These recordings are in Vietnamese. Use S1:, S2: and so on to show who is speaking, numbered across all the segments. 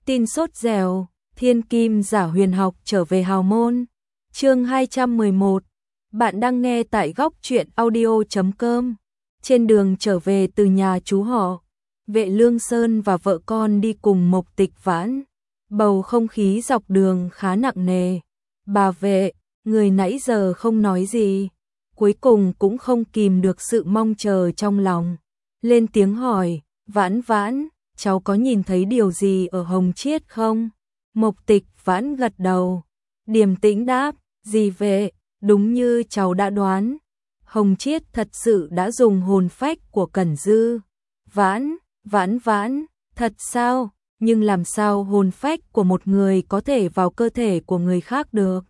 S1: Tin sốt dẻo, thiên kim giả huyền học trở về hào môn. Chương 211. Bạn đang nghe tại góc truyện audio.com. Trên đường trở về từ nhà chú họ, Vệ Lương Sơn và vợ con đi cùng Mộc Tịch Vãn. Bầu không khí dọc đường khá nặng nề. Bà Vệ, người nãy giờ không nói gì, cuối cùng cũng không kìm được sự mong chờ trong lòng. Lên tiếng hỏi, Vãn Vãn, cháu có nhìn thấy điều gì ở Hồng Chiết không? Mộc Tịch Vãn gật đầu, điềm tĩnh đáp, gì Vệ, đúng như cháu đã đoán. Hồng Chiết thật sự đã dùng hồn phách của Cẩn Dư. Vãn, Vãn, thật sao? Nhưng làm sao hồn phách của một người có thể vào cơ thể của người khác được?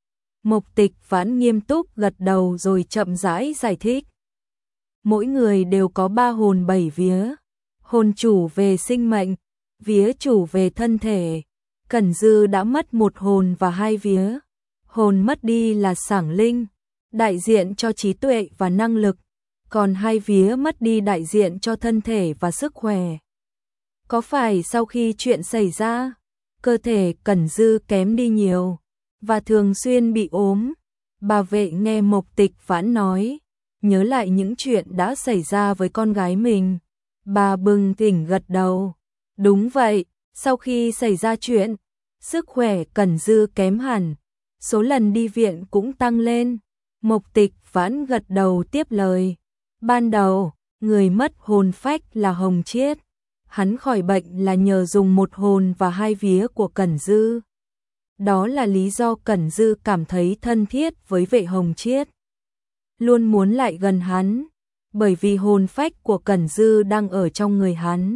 S1: Mộc Tịch Vãn nghiêm túc gật đầu rồi chậm rãi giải thích. Mỗi người đều có 3 hồn 7 vía. Hồn chủ về sinh mệnh, vía chủ về thân thể. Cẩn Dư đã mất 1 hồn và 2 vía. Hồn mất đi là Sảng Linh, đại diện cho trí tuệ và năng lực, còn 2 vía mất đi đại diện cho thân thể và sức khỏe. Có phải sau khi chuyện xảy ra, cơ thể Cẩn Dư kém đi nhiều và thường xuyên bị ốm? Bà Vệ nghe Mộc Tịch Vãn nói, nhớ lại những chuyện đã xảy ra với con gái mình. Bà bừng tỉnh gật đầu. Đúng vậy, sau khi xảy ra chuyện, sức khỏe Cẩn Dư kém hẳn, số lần đi viện cũng tăng lên. Mộc Tịch Vãn gật đầu tiếp lời. Ban đầu, người mất hồn phách là Hồng Chiết. Hắn khỏi bệnh là nhờ dùng 1 hồn và 2 vía của Cẩn Dư. Đó là lý do Cẩn Dư cảm thấy thân thiết với Vệ Hồng Chiết, luôn muốn lại gần hắn, bởi vì hồn phách của Cẩn Dư đang ở trong người hắn.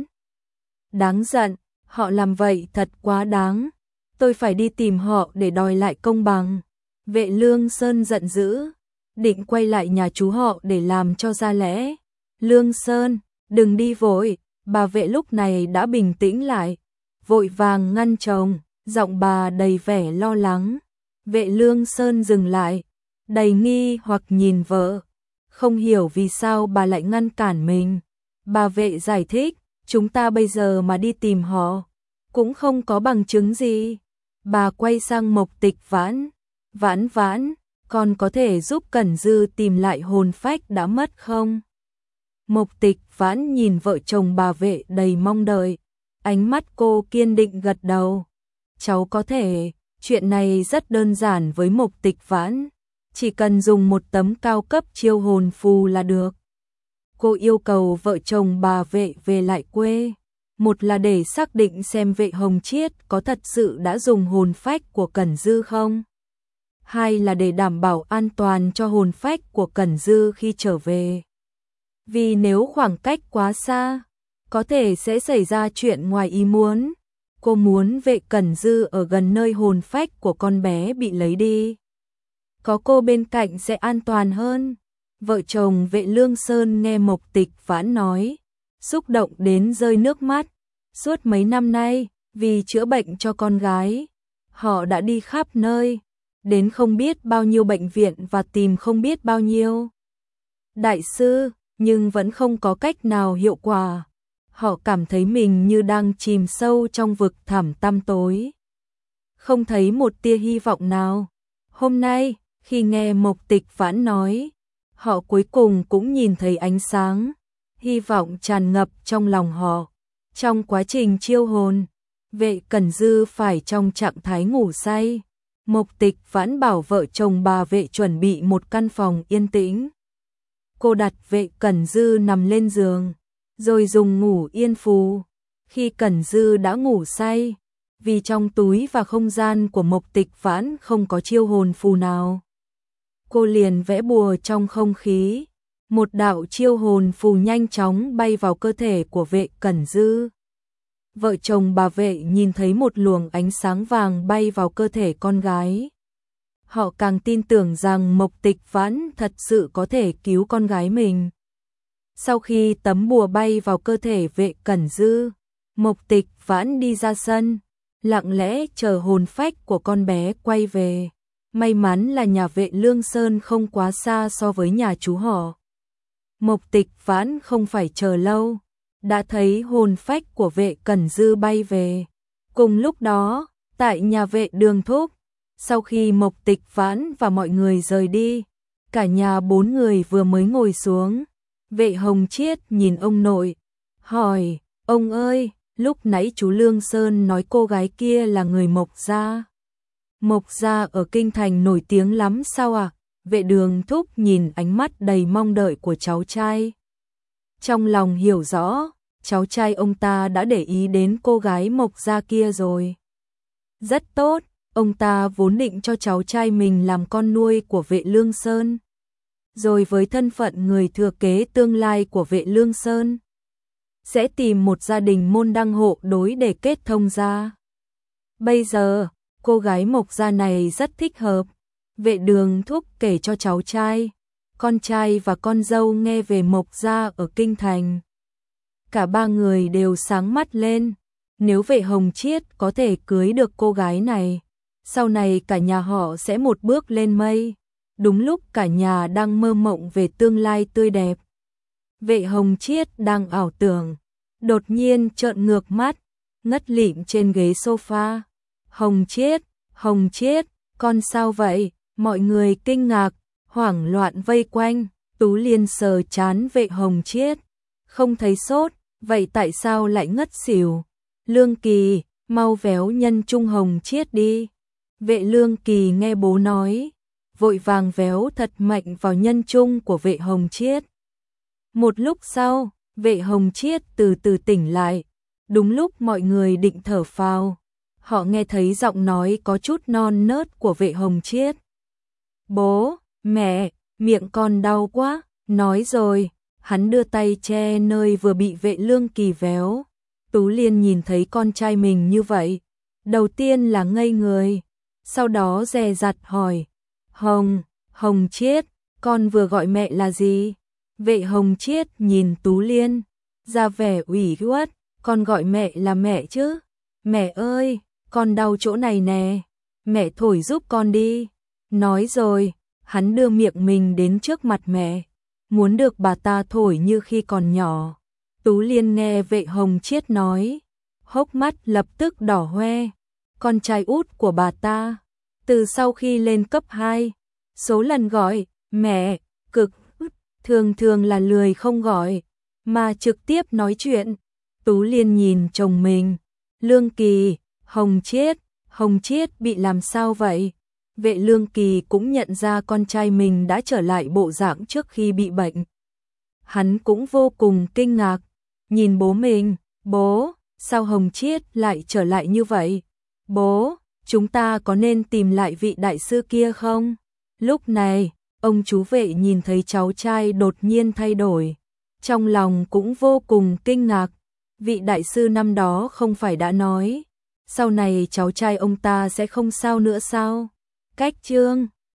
S1: Đáng giận, họ làm vậy thật quá đáng. Tôi phải đi tìm họ để đòi lại công bằng. Vệ Lương Sơn giận dữ, định quay lại nhà chú họ để làm cho ra lẽ. Lương Sơn, đừng đi vội. Bà Vệ lúc này đã bình tĩnh lại, vội vàng ngăn chồng, giọng bà đầy vẻ lo lắng. Vệ Lương Sơn dừng lại, đầy nghi hoặc nhìn vợ, không hiểu vì sao bà lại ngăn cản mình. Bà Vệ giải thích, chúng ta bây giờ mà đi tìm họ, cũng không có bằng chứng gì. Bà quay sang Mộc Tịch Vãn, Vãn, con có thể giúp Cẩn Dư tìm lại hồn phách đã mất không? Mộc Tịch Vãn nhìn vợ chồng bà Vệ đầy mong đợi, ánh mắt cô kiên định gật đầu. Cháu có thể, chuyện này rất đơn giản với Mộc Tịch Vãn, chỉ cần dùng 1 tấm cao cấp chiêu hồn phù là được. Cô yêu cầu vợ chồng bà Vệ về lại quê, một là để xác định xem Vệ Hồng Chiết có thật sự đã dùng hồn phách của Cẩn Dư không. 2 là để đảm bảo an toàn cho hồn phách của Cẩn Dư khi trở về. Vì nếu khoảng cách quá xa, có thể sẽ xảy ra chuyện ngoài ý muốn. Cô muốn Vệ Cẩn Dư ở gần nơi hồn phách của con bé bị lấy đi. Có cô bên cạnh sẽ an toàn hơn. Vợ chồng Vệ Lương Sơn nghe Mộc Tịch Vãn nói, xúc động đến rơi nước mắt. Suốt mấy năm nay, vì chữa bệnh cho con gái, họ đã đi khắp nơi, đến không biết bao nhiêu bệnh viện và tìm không biết bao nhiêu đại sư, nhưng vẫn không có cách nào hiệu quả. Họ cảm thấy mình như đang chìm sâu trong vực thẳm tăm tối, không thấy một tia hy vọng nào. Hôm nay, khi nghe Mộc Tịch Vãn nói, họ cuối cùng cũng nhìn thấy ánh sáng, hy vọng tràn ngập trong lòng họ. Trong quá trình chiêu hồn, Vệ Cẩn Dư phải trong trạng thái ngủ say. Mộc Tịch Vãn bảo vợ chồng bà Vệ chuẩn bị một căn phòng yên tĩnh. Cô đặt Vệ Cẩn Dư nằm lên giường, rồi dùng ngủ yên phù. Khi Cẩn Dư đã ngủ say, vì trong túi và không gian của Mộc Tịch Vãn không có chiêu hồn phù nào, cô liền vẽ bùa trong không khí. Một đạo chiêu hồn phù nhanh chóng bay vào cơ thể của Vệ Cẩn Dư. Vợ chồng bà Vệ nhìn thấy một luồng ánh sáng vàng bay vào cơ thể con gái. Họ càng tin tưởng rằng Mộc Tịch Vãn thật sự có thể cứu con gái mình. Sau khi tấm bùa bay vào cơ thể Vệ Cẩn Dư, Mộc Tịch Vãn đi ra sân, lặng lẽ chờ hồn phách của con bé quay về. May mắn là nhà Vệ Lương Sơn không quá xa so với nhà chú họ. Mộc Tịch Vãn không phải chờ lâu, đã thấy hồn phách của Vệ Cẩn Dư bay về. Cùng lúc đó, tại nhà Vệ Đường Thúc, sau khi Mộc Tịch Vãn và mọi người rời đi, cả nhà 4 người vừa mới ngồi xuống. Vệ Hồng Chiết nhìn ông nội, hỏi, ông ơi, lúc nãy chú Lương Sơn nói cô gái kia là người Mộc gia. Mộc gia ở Kinh Thành nổi tiếng lắm sao ạ? Vệ Đường Thúc nhìn ánh mắt đầy mong đợi của cháu trai. Trong lòng hiểu rõ, cháu trai ông ta đã để ý đến cô gái Mộc gia kia rồi. Rất tốt, ông ta vốn định cho cháu trai mình làm con nuôi của Vệ Lương Sơn. Rồi với thân phận người thừa kế tương lai của Vệ Lương Sơn, sẽ tìm một gia đình môn đăng hộ đối để kết thông gia. Bây giờ, cô gái Mộc gia này rất thích hợp. Vệ Đường Thúc kể cho cháu trai, con trai và con dâu nghe về Mộc gia ở Kinh Thành. Cả 3 người đều sáng mắt lên, nếu Vệ Hồng Chiết có thể cưới được cô gái này, sau này cả nhà họ sẽ một bước lên mây. Đúng lúc cả nhà đang mơ mộng về tương lai tươi đẹp. Vệ Hồng Chiết đang ảo tưởng, đột nhiên trợn ngược mắt, ngất lịm trên ghế sofa. Hồng Chiết, con sao vậy? Mọi người kinh ngạc, hoảng loạn vây quanh. Tú Liên sờ trán Vệ Hồng Chiết, không thấy sốt, vậy tại sao lại ngất xỉu? Lương Kỳ, mau véo nhân trung Hồng Chiết đi. Vệ Lương Kỳ nghe bố nói, vội vàng véo thật mạnh vào nhân trung của Vệ Hồng Chiết. Một lúc sau, Vệ Hồng Chiết từ từ tỉnh lại. Đúng lúc mọi người định thở phào, họ nghe thấy giọng nói có chút non nớt của Vệ Hồng Chiết. Bố, mẹ, miệng con đau quá, nói rồi. Hắn đưa tay che nơi vừa bị Vệ Lương Kỳ véo. Tú Liên nhìn thấy con trai mình như vậy, đầu tiên là ngây người, sau đó dè dặt hỏi, Hồng Chiết, con vừa gọi mẹ là gì? Vệ Hồng Chiết nhìn Tú Liên, ra vẻ ủy khuất, con gọi mẹ là mẹ chứ. Mẹ ơi, con đau chỗ này nè, mẹ thổi giúp con đi. Nói rồi, hắn đưa miệng mình đến trước mặt mẹ, muốn được bà ta thổi như khi còn nhỏ. Tú Liên nghe Vệ Hồng Chiết nói, hốc mắt lập tức đỏ hoe. Con trai út của bà ta, từ sau khi lên cấp 2, số lần gọi mẹ cực thường là lười không gọi, mà trực tiếp nói chuyện. Tú Liên nhìn chồng mình, Lương Kỳ, Hồng Chiết bị làm sao vậy? Vệ Lương Kỳ cũng nhận ra con trai mình đã trở lại bộ dạng trước khi bị bệnh. Hắn cũng vô cùng kinh ngạc, nhìn bố mình, bố, sao Hồng Chiết lại trở lại như vậy? Bố, chúng ta có nên tìm lại vị đại sư kia không? Lúc này, ông chú Vệ nhìn thấy cháu trai đột nhiên thay đổi, trong lòng cũng vô cùng kinh ngạc. Vị đại sư năm đó không phải đã nói, sau này cháu trai ông ta sẽ không sao nữa sao? Cách chương